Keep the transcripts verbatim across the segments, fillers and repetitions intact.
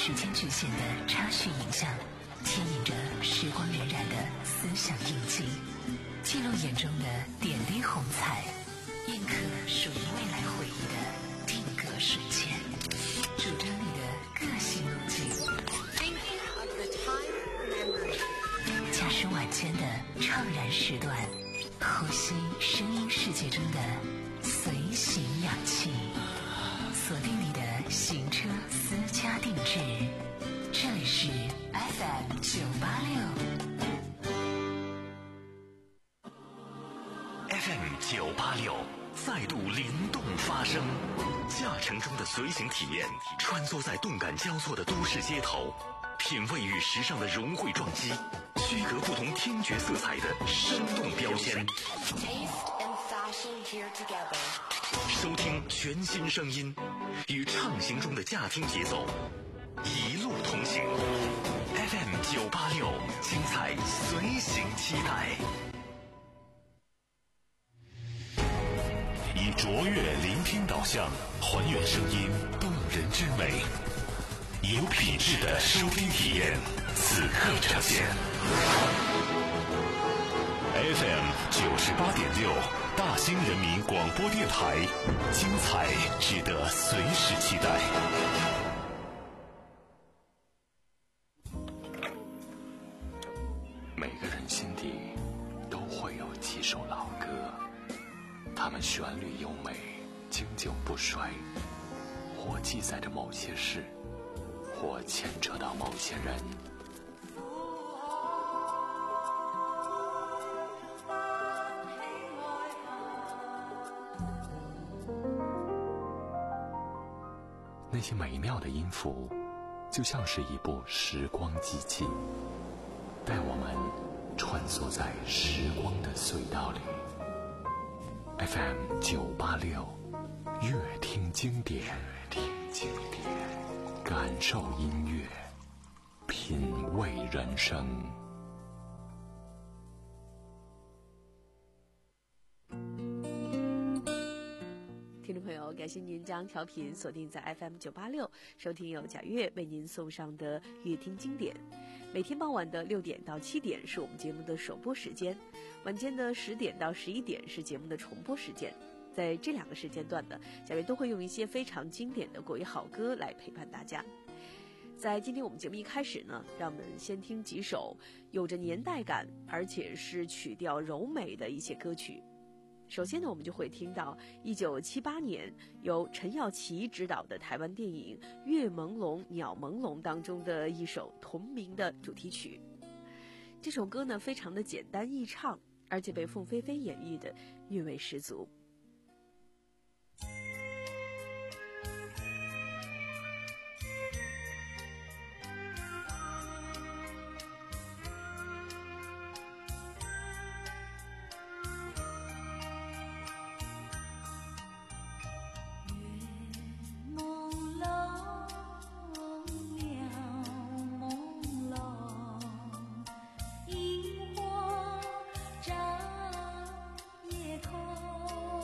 时间局限的插叙影像，牵引着时光荏苒的思想印记，记录眼中的点滴红彩，印刻属于未来回忆的定格瞬间，主张你的个性路径。驾驶晚间的怅然时段，呼吸声音世界中的随行氧气，锁定你的行车私家定制。这里是 F M 九八六 F M 九八六再度灵动发声，驾乘中的随行体验，穿梭在动感交错的都市街头，品味与时尚的融汇撞击，区隔不同听觉色彩的生动标签。收听全新声音，与畅行中的驾听节奏，一路同行。F M 九八六，精彩随行期待。以卓越聆听导向，还原声音动人之美，有品质的收听体验，此刻呈现。F M 九十八点六，大兴人民广播电台，精彩值得随时期待。每个人心底都会有几首老歌，它们旋律优美，经久不衰，或记载着某些事，或牵扯到某些人。那些美妙的音符，就像是一部时光机器，带我们穿梭在时光的隧道里。F M 九八六，乐听经典，乐听经典，感受音乐，品味人生。 听众朋友，感谢您将调频锁定在 F M 九八六，收听由贾月为您送上的乐听经典。每天傍晚的六点到七点是我们节目的首播时间，晚间的十点到十一点是节目的重播时间。在这两个时间段呢，贾月都会用一些非常经典的国语好歌来陪伴大家。在今天我们节目一开始呢，让我们先听几首有着年代感而且是曲调柔美的一些歌曲。首先呢，我们就会听到一九七八年由陈耀琪执导的台湾电影《月朦胧鸟朦胧》当中的一首同名的主题曲。这首歌呢，非常的简单易唱，而且被凤飞飞演绎的韵味十足。 萤火照夜空。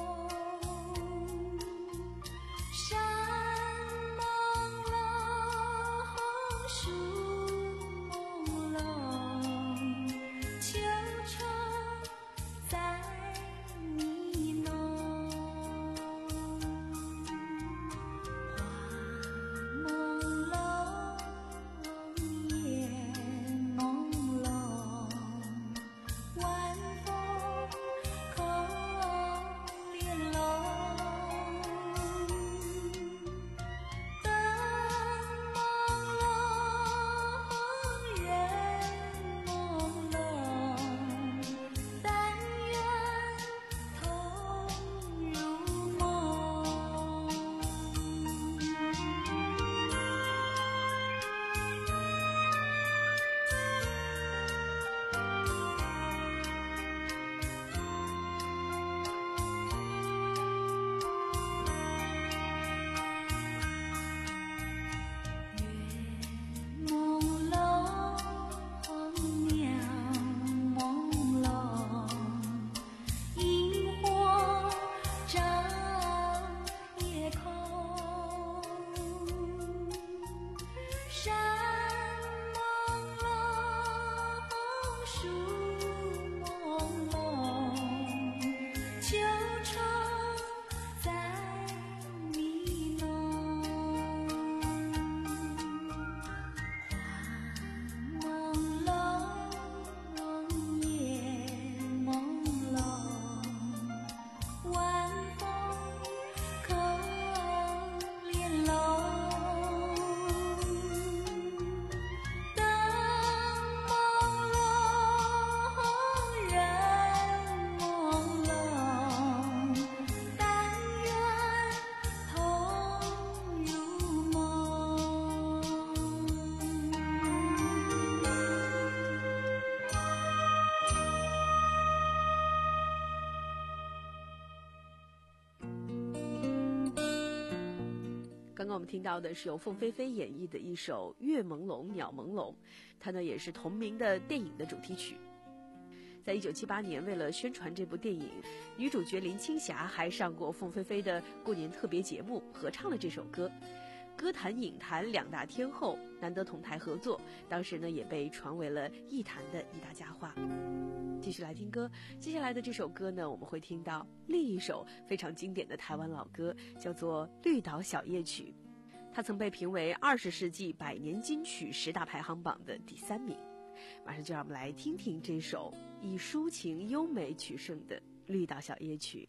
我们听到的是由凤飞飞演绎的一首《月朦胧鸟朦胧》，它呢也是同名的电影的主题曲。在一九七八年，为了宣传这部电影，女主角林青霞还上过凤飞飞的过年特别节目，合唱了这首歌。歌坛影坛两大天后难得同台合作，当时呢也被传为了艺坛的一大佳话。继续来听歌，接下来的这首歌呢，我们会听到另一首非常经典的台湾老歌，叫做《绿岛小夜曲》，它曾被评为二十世纪百年金曲十大排行榜的第三名。马上就让我们来听听这首以抒情优美取胜的《绿岛小夜曲》。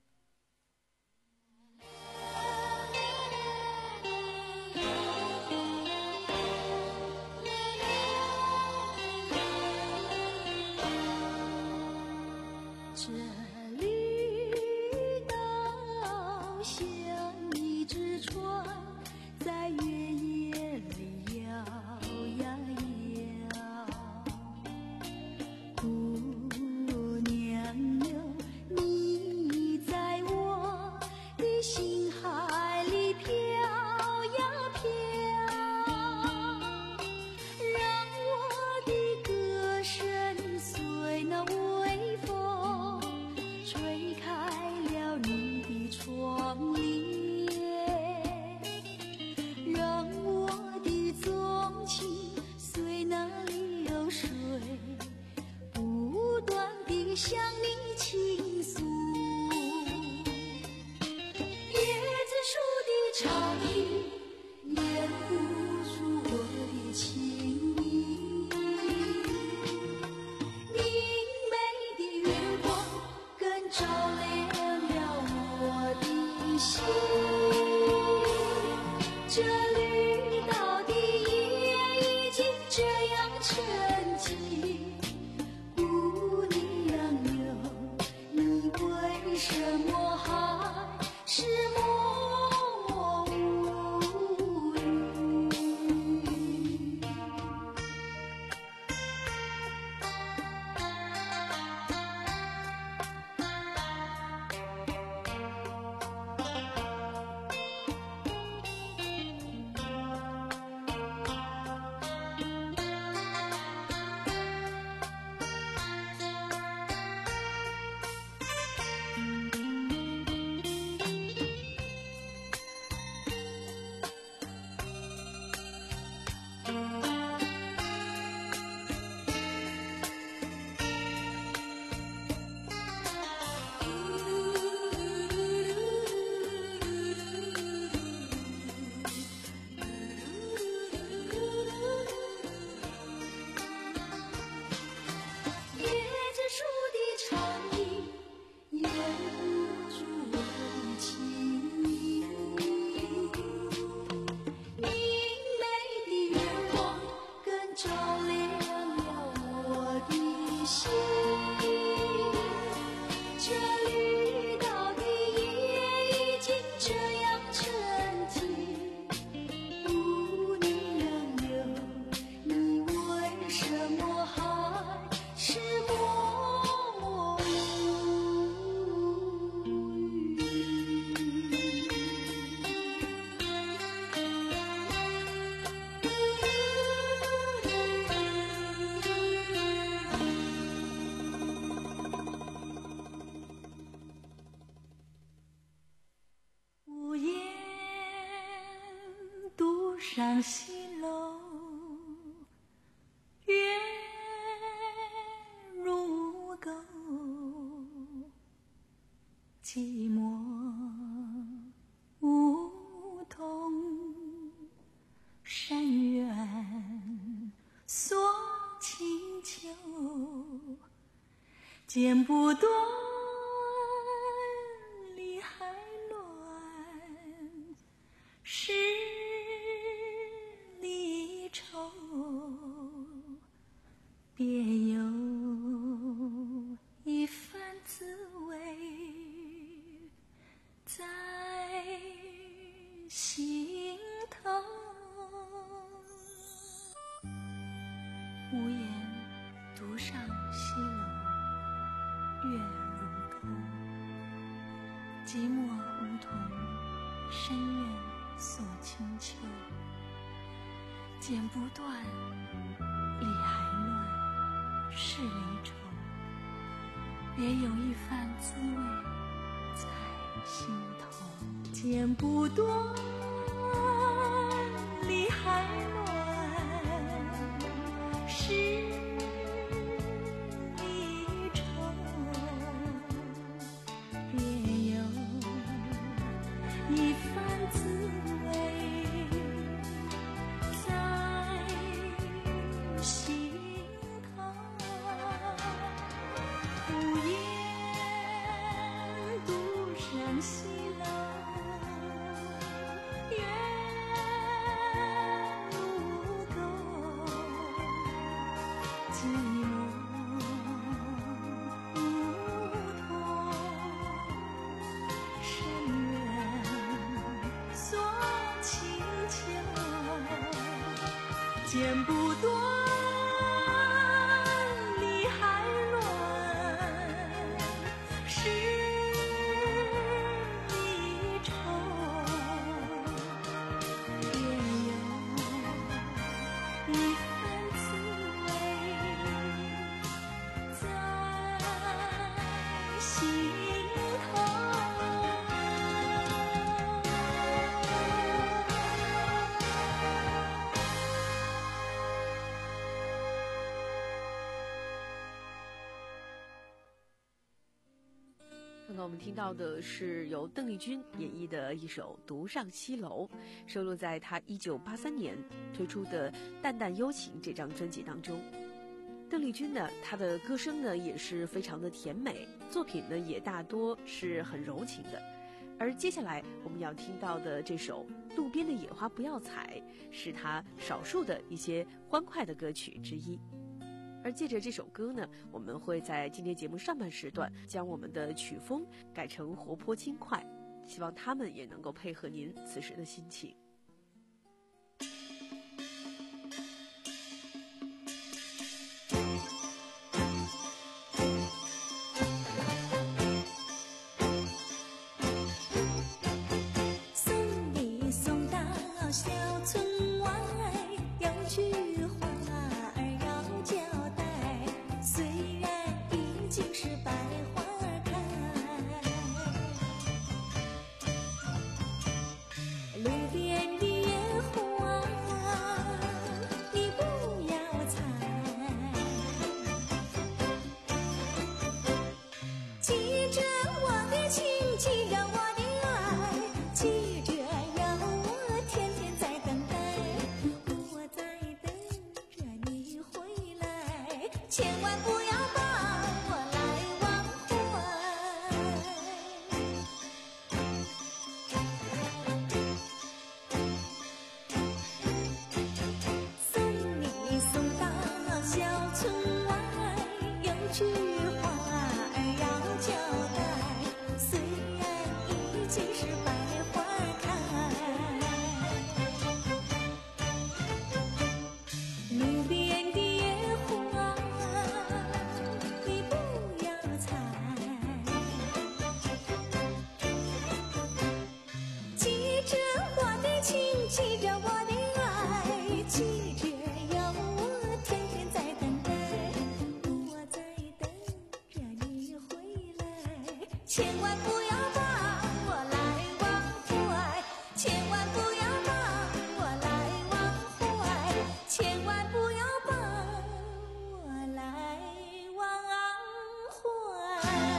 这绿岛像一只船，在月夜里摇呀摇。姑娘哟，你在我的心海里飘呀飘，让我的歌声随那微风吹开了你的窗帘，让我的纵情随那流水不断地向你倾诉。椰子树的长影掩不住我的情意，明媚的月光更照亮了我的心。这绿岛的夜已经这样沉寂，姑娘哟，你为什么还是默默无语？椰子树的长影掩不住我的情意，明媚的月光更照亮了我的心。这绿岛的夜已经这样沉寂，姑娘哟，你为什么还是默默无语？屋檐独上西楼，月如钩，寂寞梧桐山远锁清秋，剪不断理还乱，十里愁，别有一番滋味在心头。屋檐独上西楼，月如钩，寂寞梧桐深院锁清秋，剪不断，理还乱，是离愁。别有一番滋味在心头，剪不断，理还乱，是离愁。别有一番滋味在心头，无言独上西楼，月如钩，寂寞梧桐，深院锁清秋，剪不断，理还乱，是离愁。别有一番滋味在心头。 刚刚我们听到的是由邓丽君演绎的一首《独上西楼》，收录在她一九八三年推出的《淡淡幽情》这张专辑当中。邓丽君呢，她的歌声呢也是非常的甜美，作品呢也大多是很柔情的。而接下来我们要听到的这首《路边的野花不要采》，是她少数的一些欢快的歌曲之一。而借着这首歌呢，我们会在今天节目上半时段将我们的曲风改成活泼轻快，希望他们也能够配合您此时的心情。 送你送到小村外，有句话儿要交代，虽然已经是百花开，路边的野花你不要采，记着我的情，记着我的爱，记着有我天天在等待，我在等着你回来，千万不要把我来忘怀。送你送到小村外，有句话儿要交代，虽然已经是百花开，路边的野花你不要采，记着我的情，记着我的爱，记着有我天天在等待，我在等着你回来，千万不要把我来忘怀，千万不要把我来忘怀，千万不要把我来忘怀。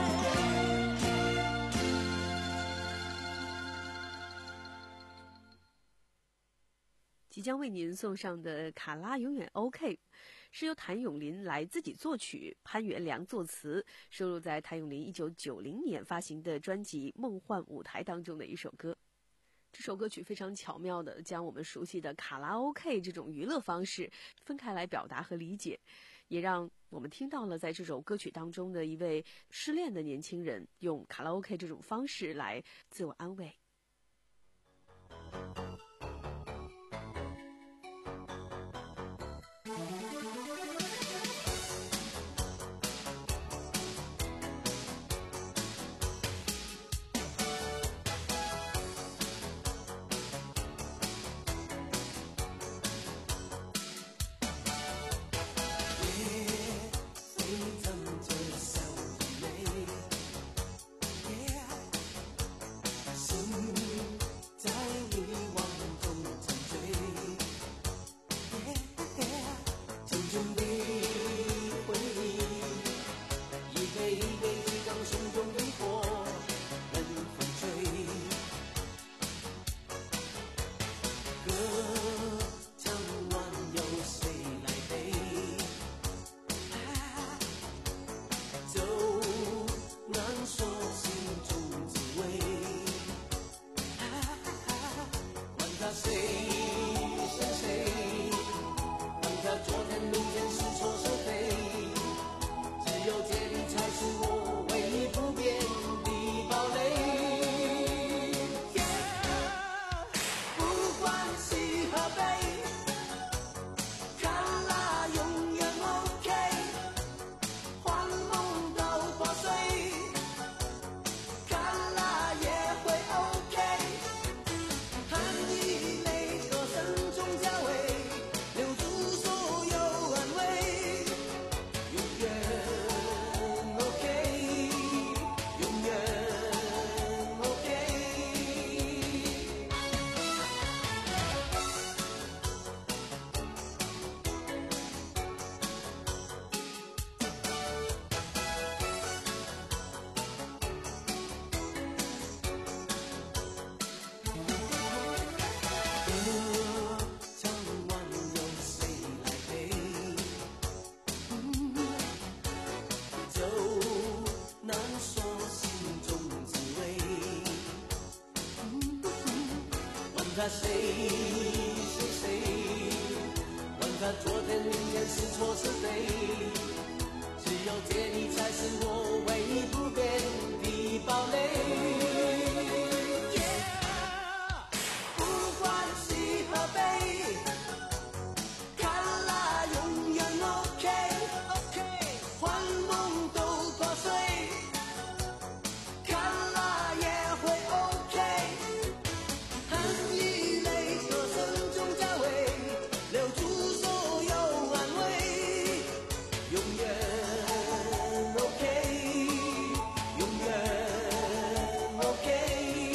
即将为您送上的《卡拉永远 OK》，是由谭咏麟来自己作曲，潘元良作词，收录在谭咏麟一九九零年发行的专辑《梦幻舞台》当中的一首歌。这首歌曲非常巧妙地将我们熟悉的卡拉 OK 这种娱乐方式分开来表达和理解，也让我们听到了在这首歌曲当中的一位失恋的年轻人用卡拉 OK 这种方式来自我安慰。 他谁是谁，管他昨天明天是错是对，只有借你才是我唯一不变的堡垒。不管喜和悲，看啦永远 OK， 幻梦都破碎，看啦也会 OK， 恨与泪歌声中交汇，留住所有安慰，永远 OK， 永远 OK。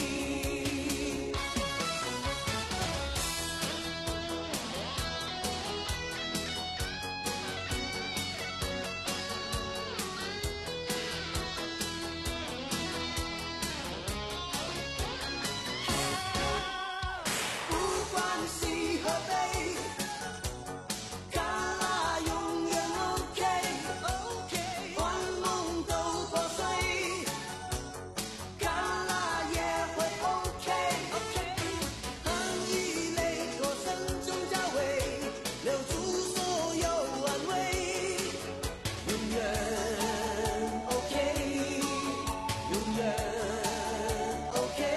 不管喜和悲，看啦永远 OK， 幻梦都破碎，看啦也会 OK， 恨与泪歌声中交汇，留住所有安慰，永远 OK， 永远 OK。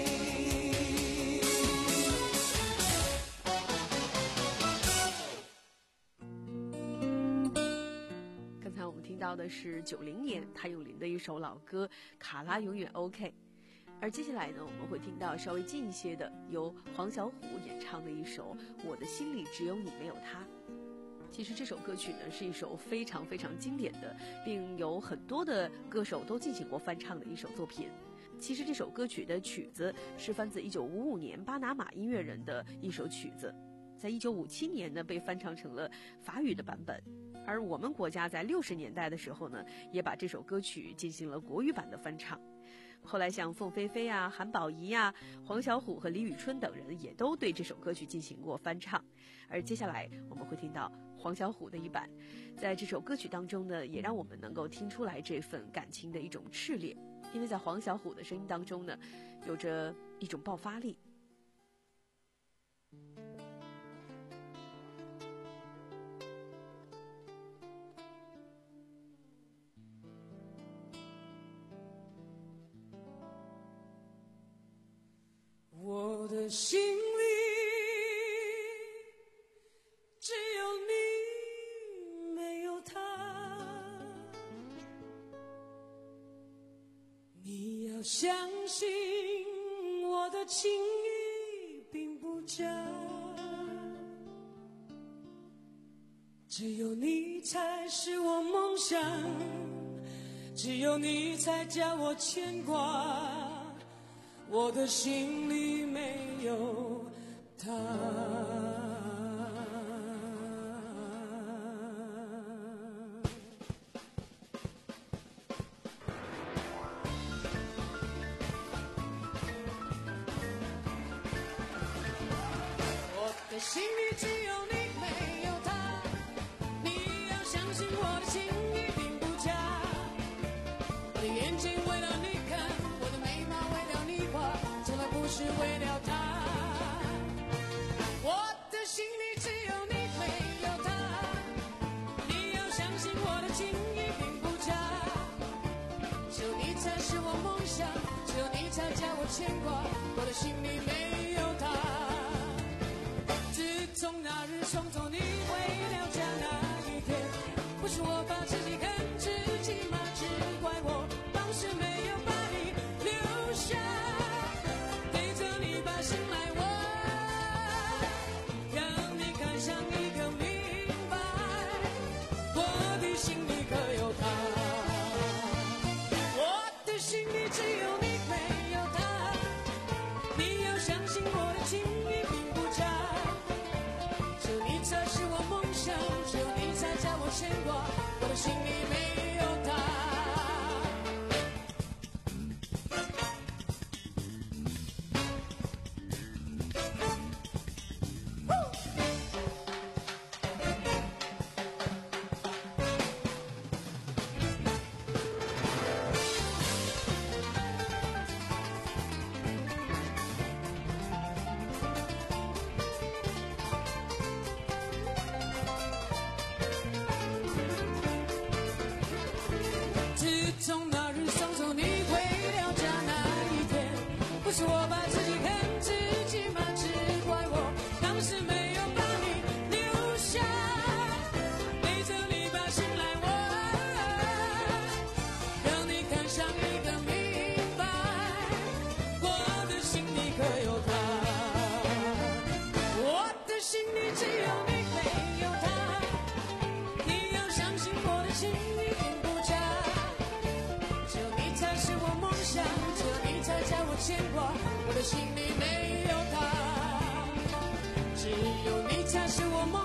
刚才我们听到的是九零年谭咏麟的一首老歌《卡拉永远 OK》，而接下来呢，我们会听到稍微近一些的，由黄小琥演唱的一首《我的心里只有你没有他》。其实这首歌曲呢是一首非常非常经典的，并有很多的歌手都进行过翻唱的一首作品。其实这首歌曲的曲子是翻自一九五五年巴拿马音乐人的一首曲子，在一九五七年呢被翻唱成了法语的版本。而我们国家在六十年代的时候呢，也把这首歌曲进行了国语版的翻唱。后来像凤飞飞啊、韩宝仪啊、黄小琥和李宇春等人也都对这首歌曲进行过翻唱。而接下来我们会听到黄小琥的一版，在这首歌曲当中呢，也让我们能够听出来这份感情的一种炽烈，因为在黄小琥的声音当中呢，有着一种爆发力。 我的心里只有你，没有他。你要相信我的情意并不假，只有你才是我梦想，只有你才叫我牵挂。我的心里没有他。我的心里只有你，没有他。你要相信我的情意并不假。我的眼睛为了你看，我的眉毛为了你画，从来不是为了他。我的心里只有你，没有他。你要相信我的情意并不假。只有你才是我梦想，只有你才叫我牵挂。我的心里没有他。自从那日送走你回了家那一天，不是我把自己看自己吗？只怪我当时没有把你留下，对着你把心来问，让你看上一个明白，我的心里可有他。我的心里只有你，没有他。你要相信我的情意并不假，只有你才是我梦想，只有你才叫我牵挂。我的心里没有他。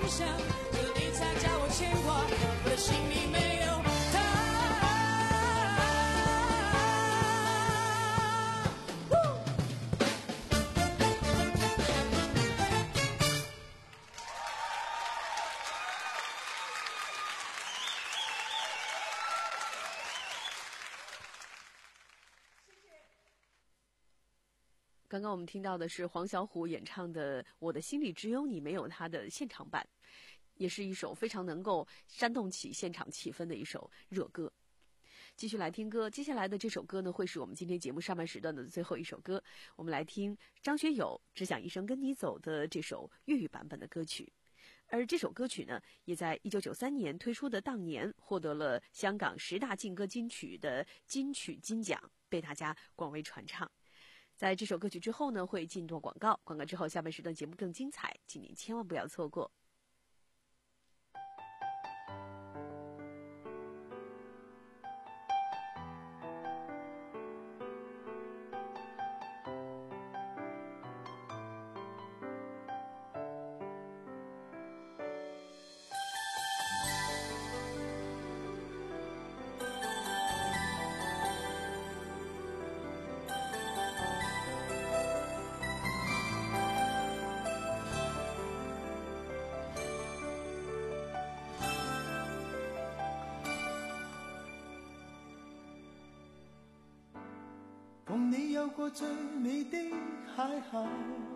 向，只有你才叫我牵挂，我的心里没有他。 刚刚我们听到的是黄小琥演唱的《我的心里只有你没有他》的现场版，也是一首非常能够煽动起现场气氛的一首热歌。继续来听歌，接下来的这首歌呢，会是我们今天节目上半时段的最后一首歌。我们来听张学友《只想一生跟你走》的这首粤语版本的歌曲。而这首歌曲呢，也在一九九三年推出的当年获得了香港十大劲歌金曲的金曲金奖，被大家广为传唱。在这首歌曲之后呢，会进段广告，广告之后下半时段节目更精彩，请您千万不要错过。 共你有過最美的邂逅，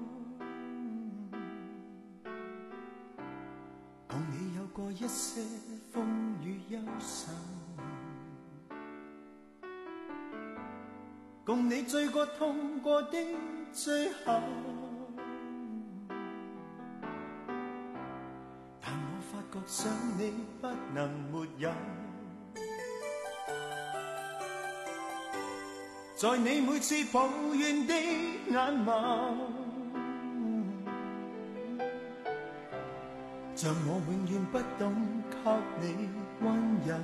共你有過一些風雨憂愁，共你醉過痛過的最後，但我發覺想你不能沒有。在你每次抱怨的眼眸，像我永遠不懂給你溫柔。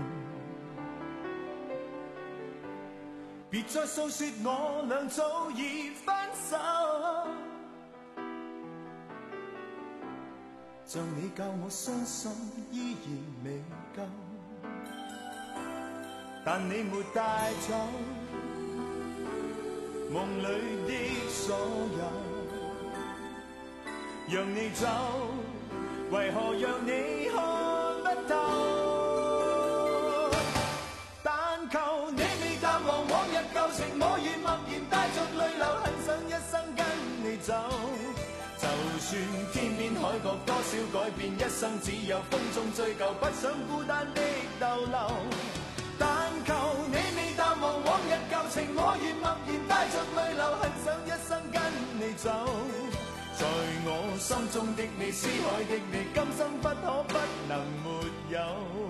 別再訴說我倆早已分手，像你教我相信依然未夠，但你沒帶走夢裏的所有，讓你走，為何讓你看不透？但求你未淡忘往日舊情，我願默然帶着淚流，很想一生跟你走。就算天邊海角多少改變，一生只有風中追究，不想孤單的逗留。但求你未淡忘往日舊情，我願默然帶着淚流，很想一生跟你走。在我心中的你，思海的你，今生不可不能沒有。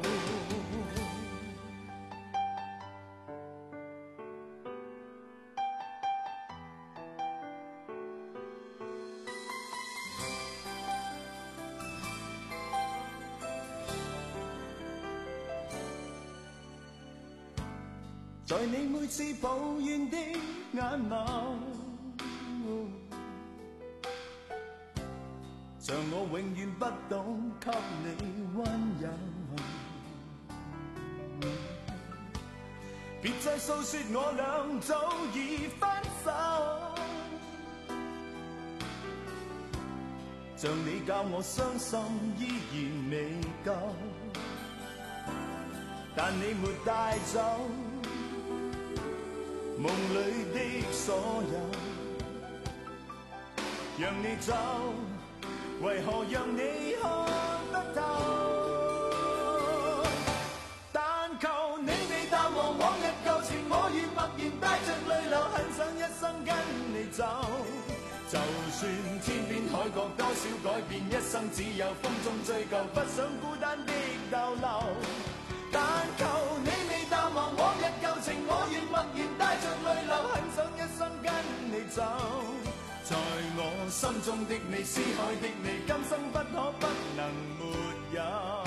在你每次抱怨的眼眸，像我永遠不懂給你溫柔。別再訴說我倆早已分手，像你教我相信依然未夠，但你沒帶走夢裏的所有，讓你走，為何讓你看不透？但求你未淡忘往日舊情，我願默然帶着淚流，很想一生跟你走。就算天邊海角多少改變，一生只有風中追究，不想孤單的逗留。但求你未淡忘往日舊情，我願默然帶着淚流，很想一生跟你走。在我心中的你，思海的你，今生不可不能沒有。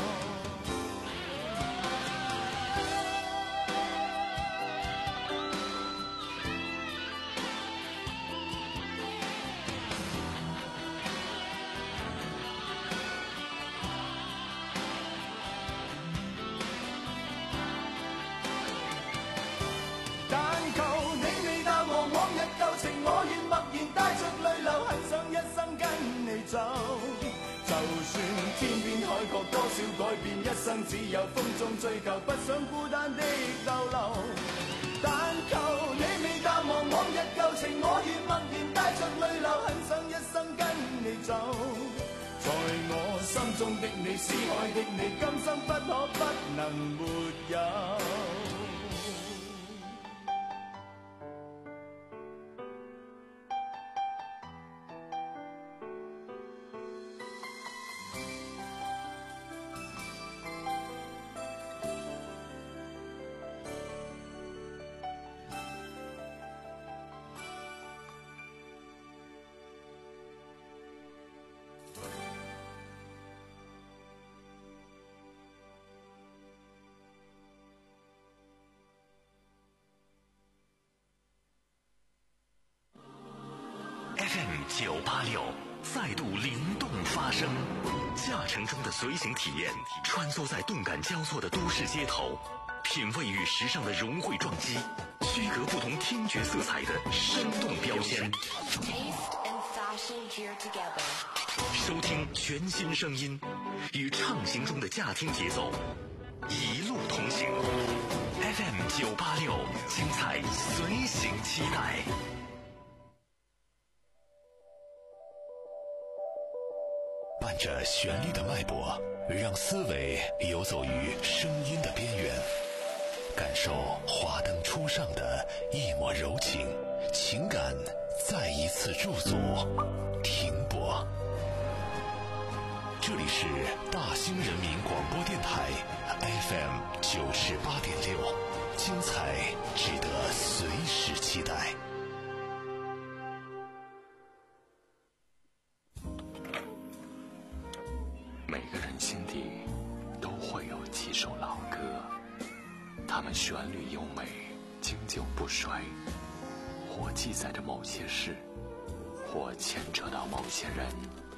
覺多少改變，一生只有風中追求，不想孤單的逗留。但求你未淡忘往日舊情，我願默然帶着淚流，很想一生跟你走。在我心中的你，思愛的你，今生不可不能沒有。 F M 九八六再度灵动发声，驾乘中的随行体验，穿梭在动感交错的都市街头，品味与时尚的融汇撞击，区隔不同听觉色彩的生动标签。收听全新声音，与畅行中的驾听节奏，一路同行。F M 九八六，精彩随行期待。伴着旋律的脉搏，让思维游走于声音的边缘，感受华灯初上的一抹柔情，情感再一次驻足停泊。这里是大兴人民广播电台 F M 九十八点六，精彩值得随时期待。每个人心底都会有几首老歌，它们旋律优美，经久不衰，或记载着某些事，或牵扯到某些人。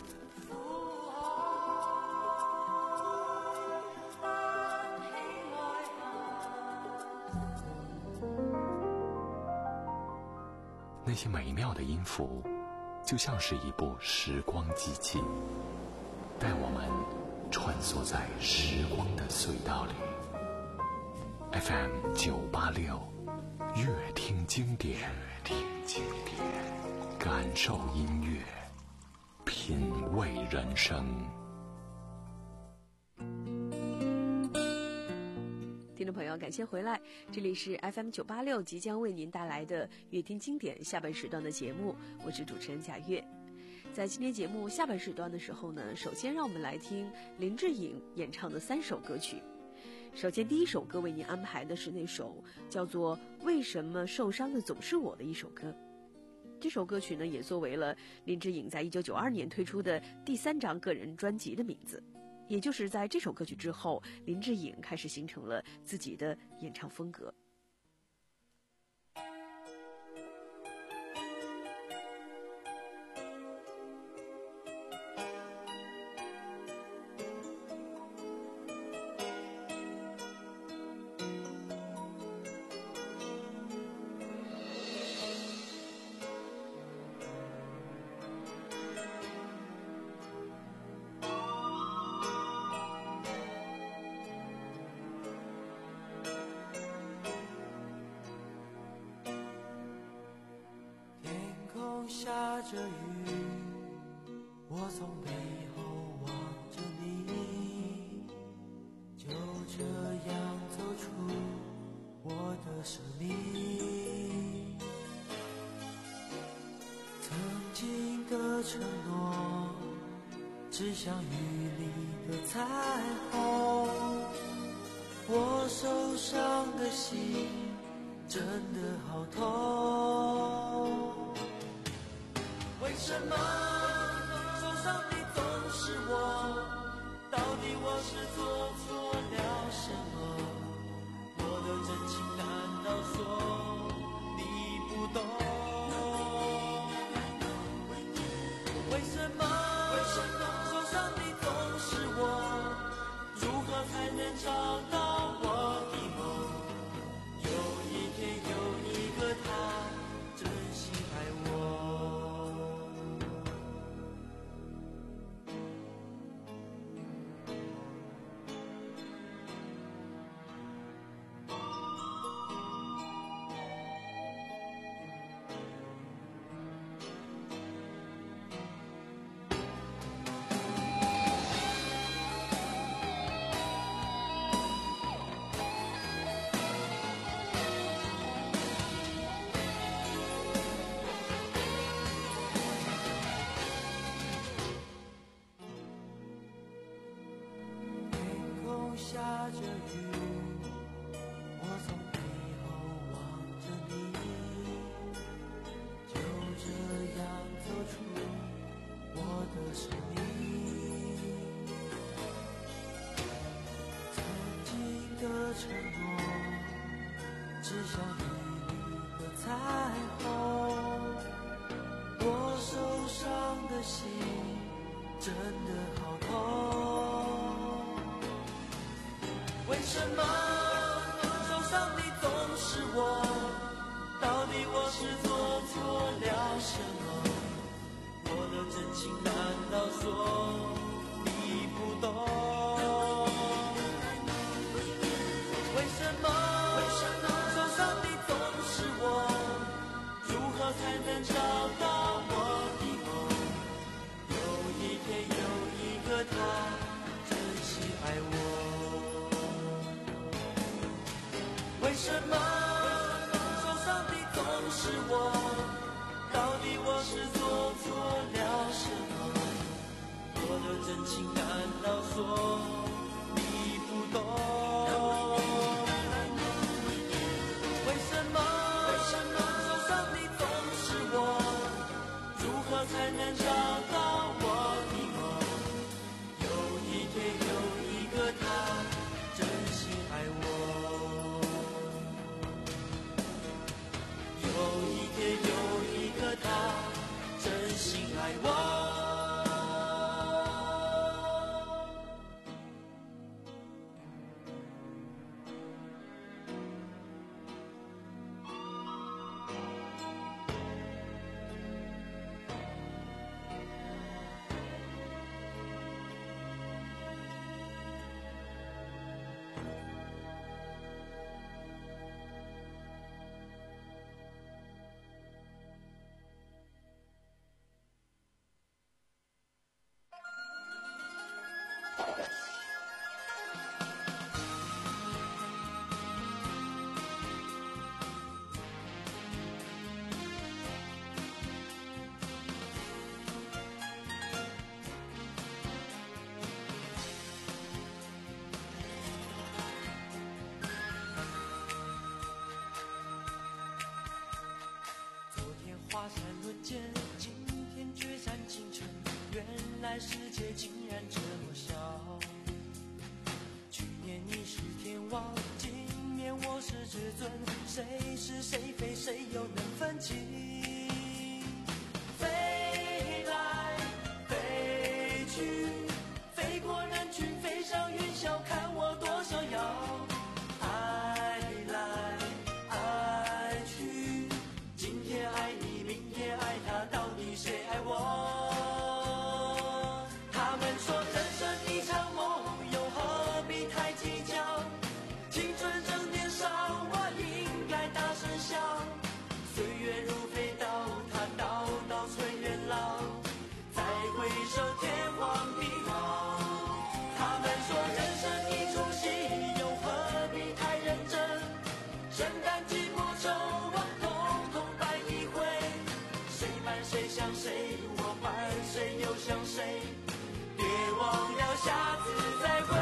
那些美妙的音符，就像是一部时光机器，带我们穿梭在时光的隧道里。 F M 九八六，乐听经典，乐听经典，感受音乐，品味人生。 听众朋友，感谢回来，这里是 F M 九八六即将为您带来的乐听经典下半时段的节目，我是主持人贾月。在今天节目下半时段的时候呢，首先让我们来听林志颖演唱的三首歌曲。首先第一首歌为您安排的是那首叫做《为什么受伤的总是我》的一首歌。这首歌曲呢，也作为了林志颖在一九九二年推出的第三张个人专辑的名字。也就是在这首歌曲之后，林志颖开始形成了自己的演唱风格。 下着雨，我从背后望着你，就这样走出我的生命。曾经的承诺，只像雨里的彩虹，我受伤的心真的好痛。为什么受伤的总是我？到底我是做错了什么？我的真情难道说你不懂？为什么受伤的总是我？如何才能找到我的梦？有一天有一个他真心爱我。 着雨，我从背后望着你，就这样走出我的生命。曾经的承诺，只想一缕的彩虹，我受伤的心真的好痛。为什么受伤的总是我？到底我是做错了什么？我的真情难道说你不懂？为什么受伤的总是我？如何才能找到我的梦？有一天有一个他真心爱我。为什么受伤的总是我？到底我是做错了什么？我的真情难道说你不懂？为什么受伤的总是我？如何才能找到我的梦？有一天有一个他真心爱我。有一天有一个他真心爱我。华山论剑，今天决战京城，原来世界竟然这么小。去年你是天王，今年我是至尊，谁是谁非，谁又能分清？飞来飞去，飞过人群，飞上云霄，看我多逍遥。爱来爱去，今天爱你，明天爱他，到底谁爱我？他们说人生一场梦，又何必太计较？青春正年少，我应该大声笑。岁月如飞刀，它刀刀催人老。再回首天荒地老。他们说人生一出戏，又何必太认真？生旦净末丑，我统统摆一回。谁伴谁想谁，我伴谁又想谁？别忘了下次再会。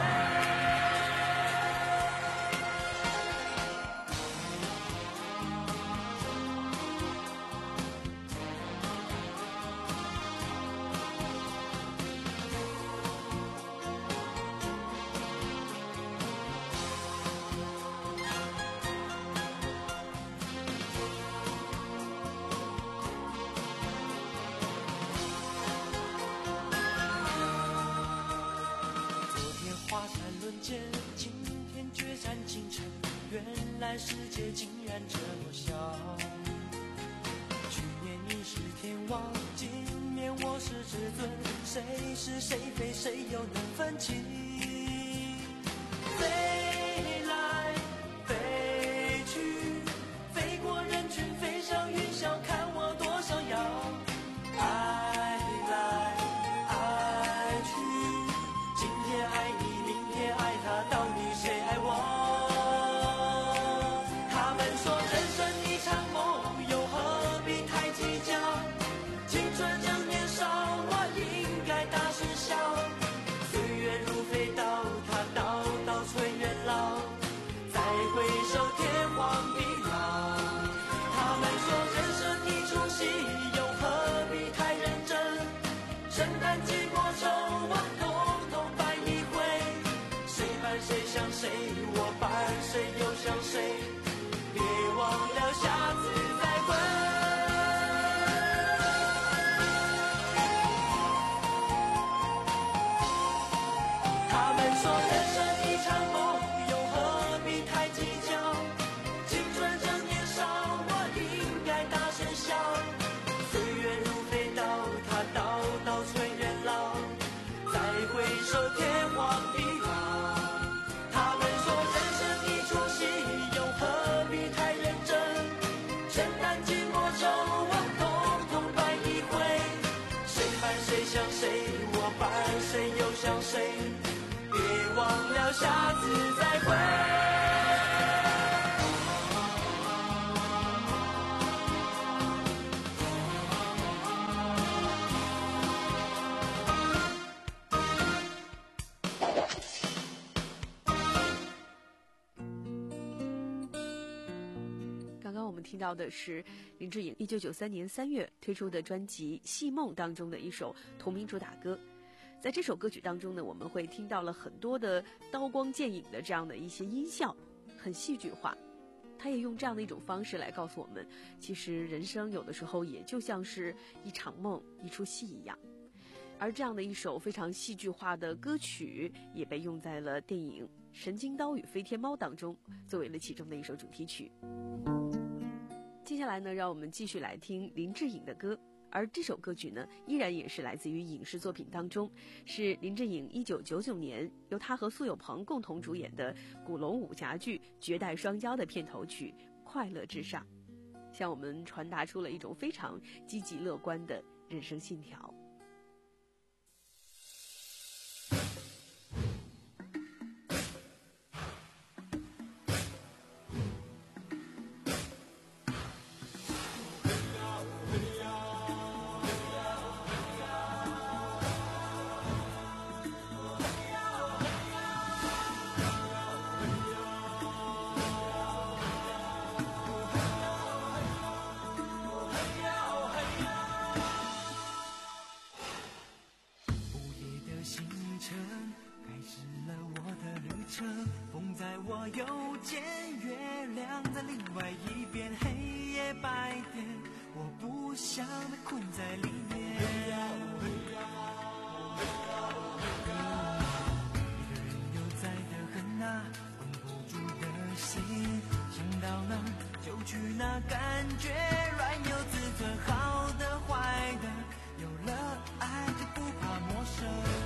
华山论剑，今天决战京城，原来世界竟然这么小。去年你是天王，今年我是至尊，谁是谁非，谁又能分清？飞来飞去，飞过人群，飞上云霄，看我多逍遥。爱来爱去，今天爱你，明天爱他，到底谁爱我？他们说人生一场梦，又何必太计较？青春正年少，我应该大声笑。岁月如飞说人生一场梦，又何必太计较？青春正年少，我应该大声笑。岁月如飞刀，它刀刀催人老。再回首，天荒地老。他们说人生一出戏，又何必太认真？承担寂寞愁，我统统摆一回。谁伴谁想谁，我伴谁又想谁？别忘了下次再会。 刚刚我们听到的是林志颖一九九三年三月推出的专辑《戏梦》当中的一首同名主打歌。在这首歌曲当中呢，我们会听到了很多的刀光剑影的这样的一些音效，很戏剧化。他也用这样的一种方式来告诉我们，其实人生有的时候也就像是一场梦，一出戏一样。而这样的一首非常戏剧化的歌曲也被用在了电影《神经刀与飞天猫》当中，作为了其中的一首主题曲。接下来呢，让我们继续来听林志颖的歌，而这首歌曲呢，依然也是来自于影视作品当中，是林志颖一九九九年由他和苏有朋共同主演的古龙武侠剧《绝代双骄》的片头曲《快乐至上》，向我们传达出了一种非常积极乐观的人生信条。 风在我右肩，月亮在另外一边，黑夜白天，我不想被困在里面。一个人又在的很啊，绷不住的心，想到哪就去哪，感觉软有自尊，好的坏的，有了爱就不怕陌生。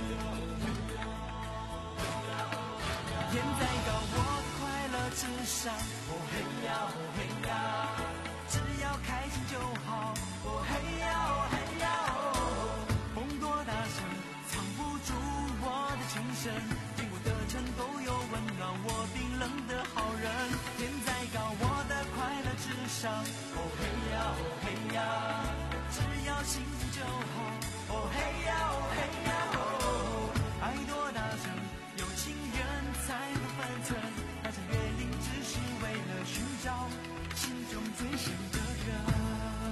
天再高，我的快乐至上。哦嘿呀，哦嘿呀，只要开心就好。哦嘿呀，哦嘿呀，哦，风多大声，藏不住我的情深。经过的城都有温暖我冰冷的好人。天再高，我的快乐至上。哦嘿呀，哦嘿呀，只要幸福就好。哦嘿呀，哦嘿呀，哦，爱多大声，有情人才能分寸，那场约定只是为了寻找心中最想的人。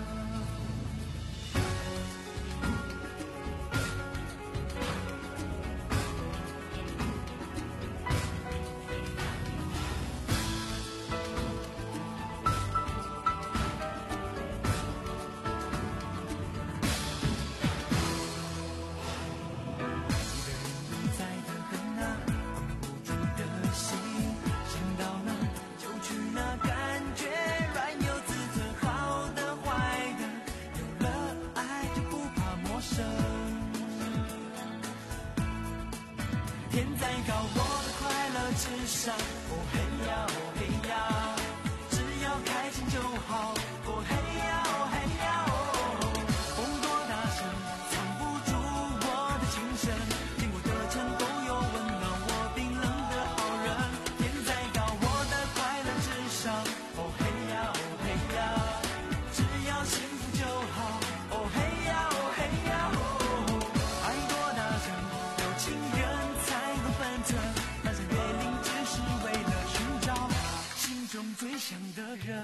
天再高，我的快乐至上。哦嘿呀，哦嘿呀，只要开心就好。哦嘿呀，哦嘿呀，哦，风多大声，藏不住我的情深。经过的城都有温暖我冰冷的好人。天再高，我的快乐至上。哦嘿呀，哦嘿呀，只要幸福就好。哦嘿呀，哦嘿呀，哦，爱多大声，有情人那场约定只是为了寻找心中最想的人。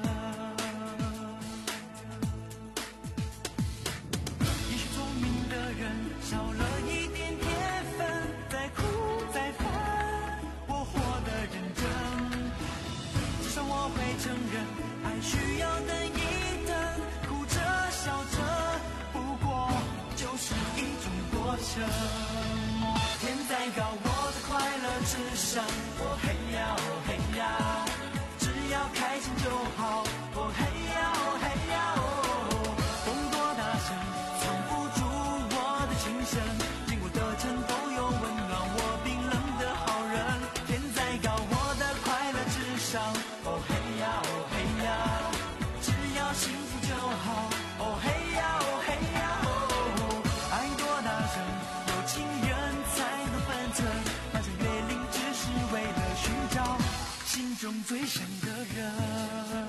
也许聪明的人少了一点天分，再苦再烦我活得认真，至少我会承认爱需要等一等，哭着笑着不过就是一种过程。天再高，我的快乐至上。哦嘿呀哦嘿呀，只要开心就好。哦嘿呀哦嘿呀哦，风多大声藏不住我的情深，经过的城都有温暖我冰冷的好人。天再高，我的快乐至上。哦嘿呀哦嘿呀，只要幸福就好。哦嘿呀哦嘿呀哦，爱多大声，有情人才能分寸。翻山越岭只是为了寻找心中最深的人。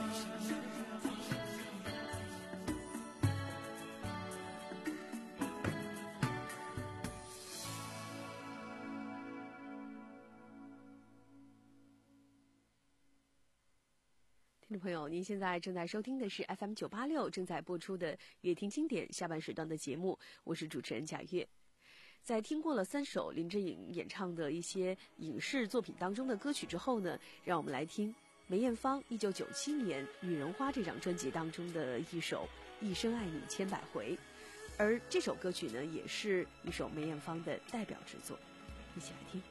听众朋友，您现在正在收听的是 F M 九八六正在播出的乐听经典下半时段的节目，我是主持人贾月。在听过了三首林志颖演唱的一些影视作品当中的歌曲之后呢，让我们来听梅艳芳一九九七年《女人花》这张专辑当中的一首《一生爱你千百回》，而这首歌曲呢，也是一首梅艳芳的代表之作，一起来听。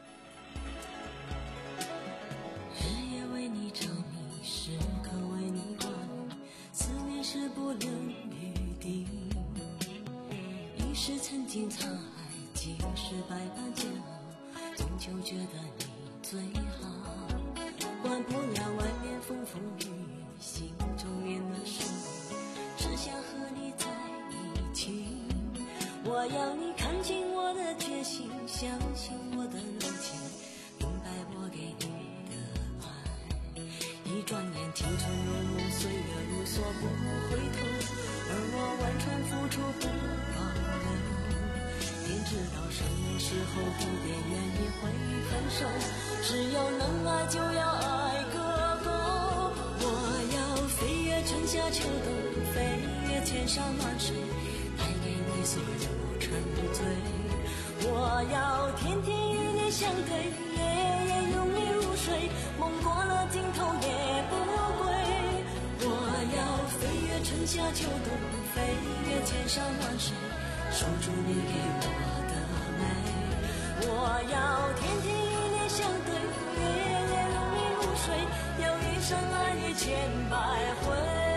日夜为你着迷，时刻为你挂虑，思念是不留余地。一时曾经沧海，几世百般煎熬，终究觉得你最好。管不了外面风风雨雨，心中念的是你，只想和你在一起。我要你看清我的决心，相信我的柔情，明白我给你的爱。一转眼青春如梦，岁月如梭不回头，而我完全付出不保留。天知道什么时候不变，愿意会分手，只要能爱就要爱个够。我要飞越春夏秋冬，飞越千山万水，带给你所有沉醉。我要天天与你相对，夜夜拥你入睡，梦过了尽头也不归。我要飞越春夏秋冬，飞越千山万水，守住你给我的美。我要天天与你相对，夜夜拥你入睡，要一生爱你千百回。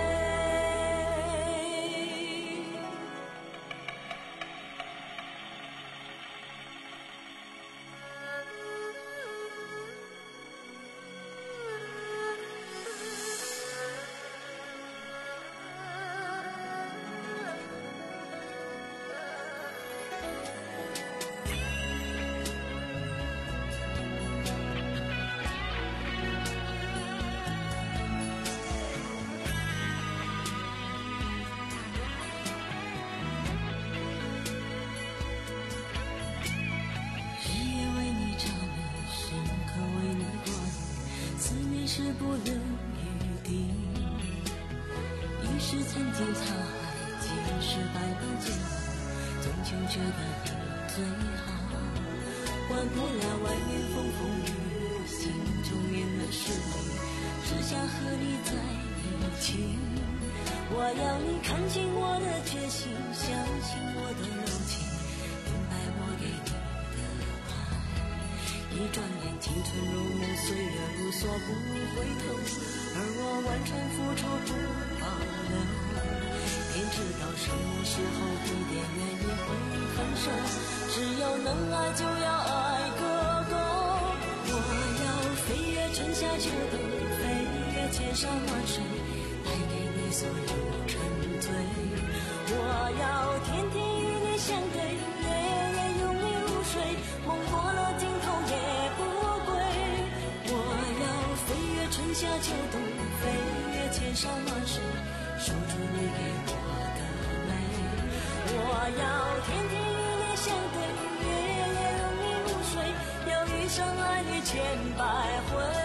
是不留余地，一时曾经沧海，几世百般煎熬，终究觉得你最好。管不了外面风风雨雨，心中念的是你，只想和你在一起。我要你看清我的决心，相信我的柔情，明白我给你的爱。一转眼青春如梦，岁月如梭不回头，而我完全付出不保留。天知道什么时候不变，愿意会分手，只要能爱就要爱个够。我要飞越春夏秋冬，飞越千山万水，带给你所有沉醉。我要天天与你相对，夜夜拥你入睡，梦过了尽头也不归。我要飞越春夏秋冬，飞越千山万水，守住你给我的美。我要天天与你相对，夜夜拥你入睡，要一生爱你千百回。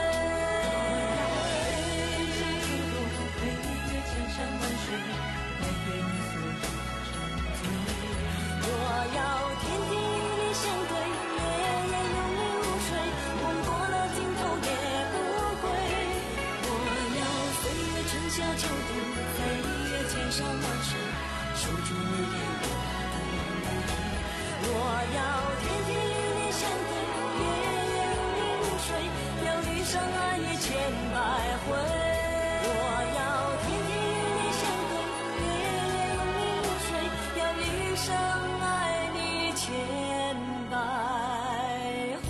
我要天天与你相对，夜夜拥你入睡，梦过了尽头也不归。我要飞越春夏秋冬，飞越千山万水，守住你给我的美。我要天天与你相对，夜夜拥生爱你千百回。我要天天与你相对，夜夜拥你入睡，要一生爱你千百回。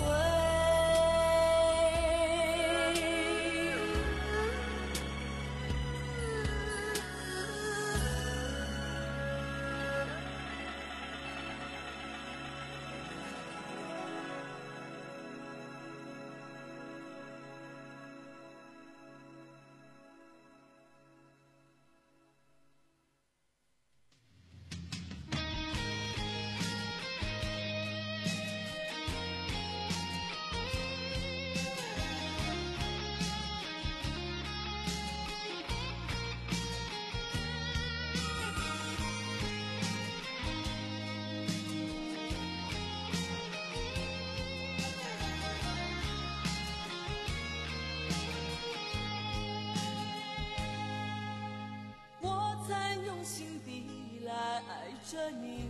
着你，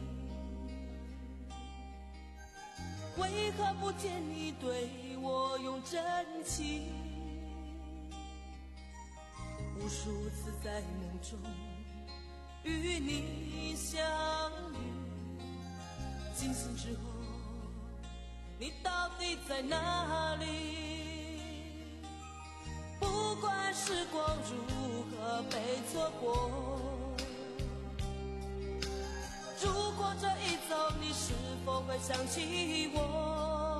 为何不见你对我用真情？无数次在梦中与你相遇，惊醒之后，你到底在哪里？不管时光如何被错过，如果这一走，你是否会想起我？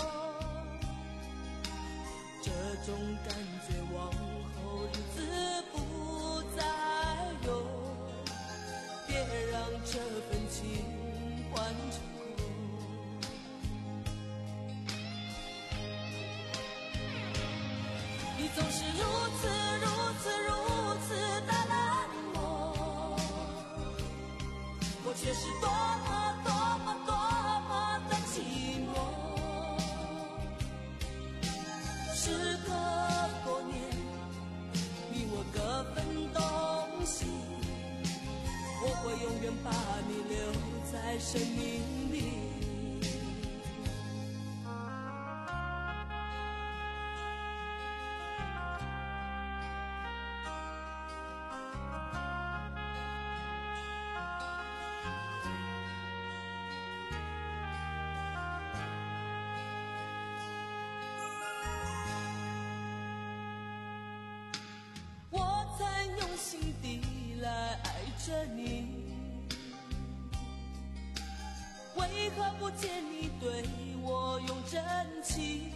这种感觉往后日子不再有，别让这份情换成空。你总是如此如此如此的冷漠，我却是多么多么多么的寂寞。时隔多年，你我各分东西，我会永远把你留在生命里。心底来爱着你，为何不见你对我用真情？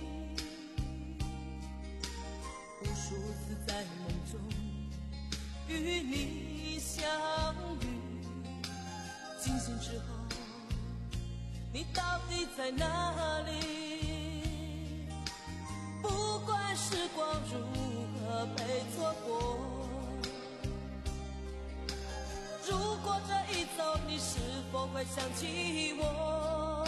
无数次在梦中与你相遇，惊醒之后，你到底在哪里？不管时光如何被错过，如果这一走，你是否会想起我？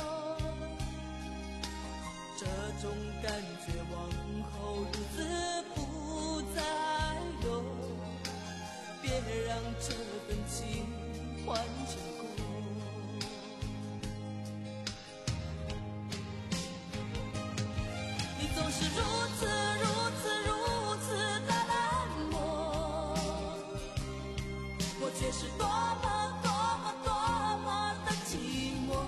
这种感觉往后日子不再有，别让这份情换成空。你总是如此如此如此的冷漠，我却是多么多么多么的寂寞。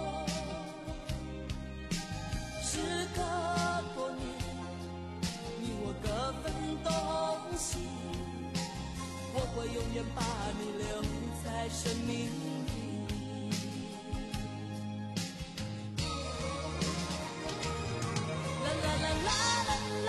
时隔多年，你我各分东西，我会永远把你留在生命里。啦啦啦啦啦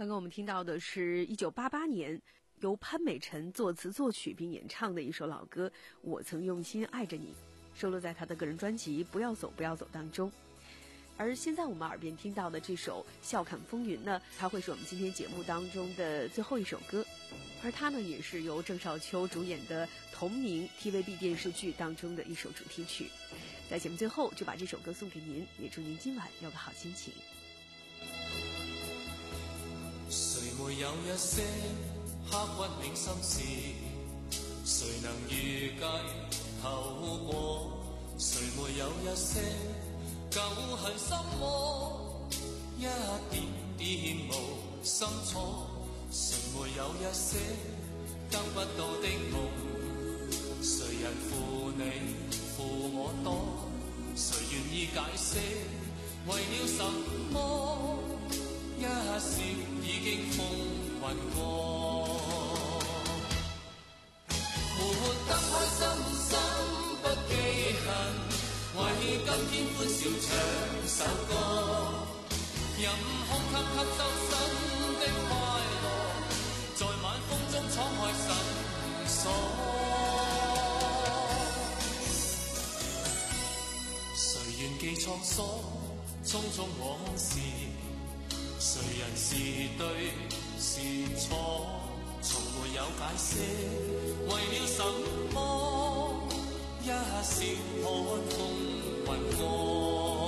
刚刚我们听到的是一九八八年由潘美辰作词作曲并演唱的一首老歌《我曾用心爱着你》，收录在他的个人专辑《不要走不要走》当中。而现在我们耳边听到的这首《笑看风云》呢，它会是我们今天节目当中的最后一首歌，而它呢也是由郑少秋主演的同名 T V B 电视剧当中的一首主题曲。在节目最后就把这首歌送给您，也祝您今晚有个好心情。 谁没有一些刻骨铭心事？谁能预计後果？誰沒有一些舊恨心魔？一點點無心錯。誰沒有一些得不到的夢？誰人負你負我多？誰願意解釋為了什麼？一笑已經風雲過，活得開心心不記恨，為今天歡笑唱首歌，任空吸吸收新的快樂，在晚風中敞開心鎖。誰願記創所，匆匆往事，誰人是對是錯，從沒有解釋，為了什麼？一笑看風雲過。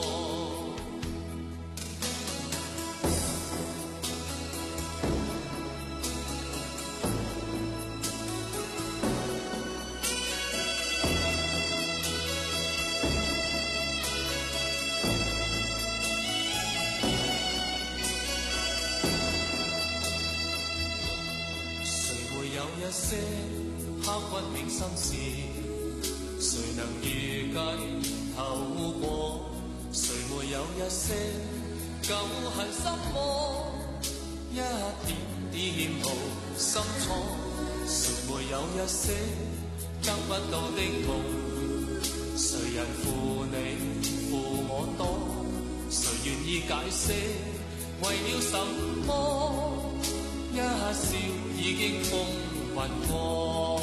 一些刻骨銘心事，誰能預計後果？誰沒有一些舊恨心魔？一點點無心錯。誰沒有一些得不到的夢？誰人負你負我多？誰願意解釋為了什麼？一笑已經風雲過，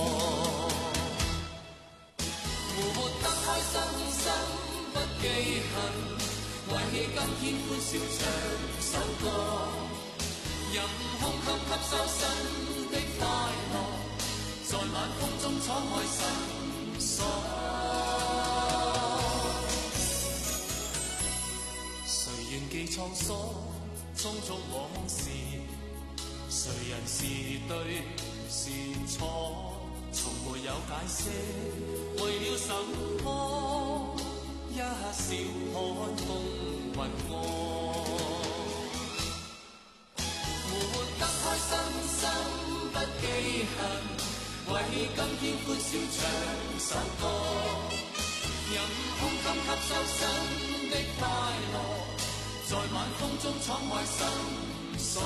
活得開心心不記恨，為今天歡笑唱首歌，任空襟吸收新的快樂，在晚風中敞開心鎖。誰願記創所，匆匆往事，誰人是對是錯，從沒有解釋，為了什麼？一笑看風雲過，活得開心心不記恨，為今天歡笑唱首歌，任空襟吸收新的快樂，在晚風中敞開心鎖。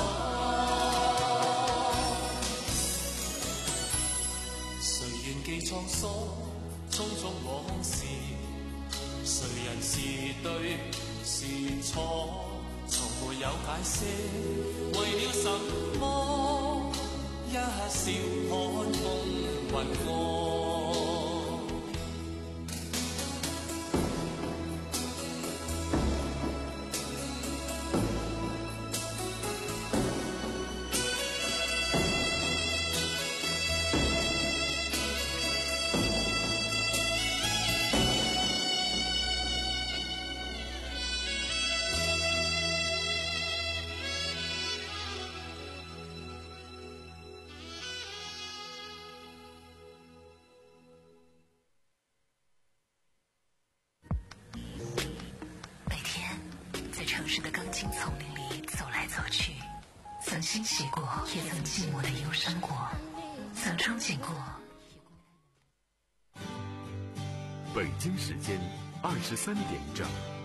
記創所，匆匆往事，誰人是對是錯，從沒有解釋，為了什麼？一笑看風雲過。 城市的钢筋丛林里走来走去，曾欣喜过，也曾寂寞的忧伤过，曾憧憬过。 北京时间二十三点整。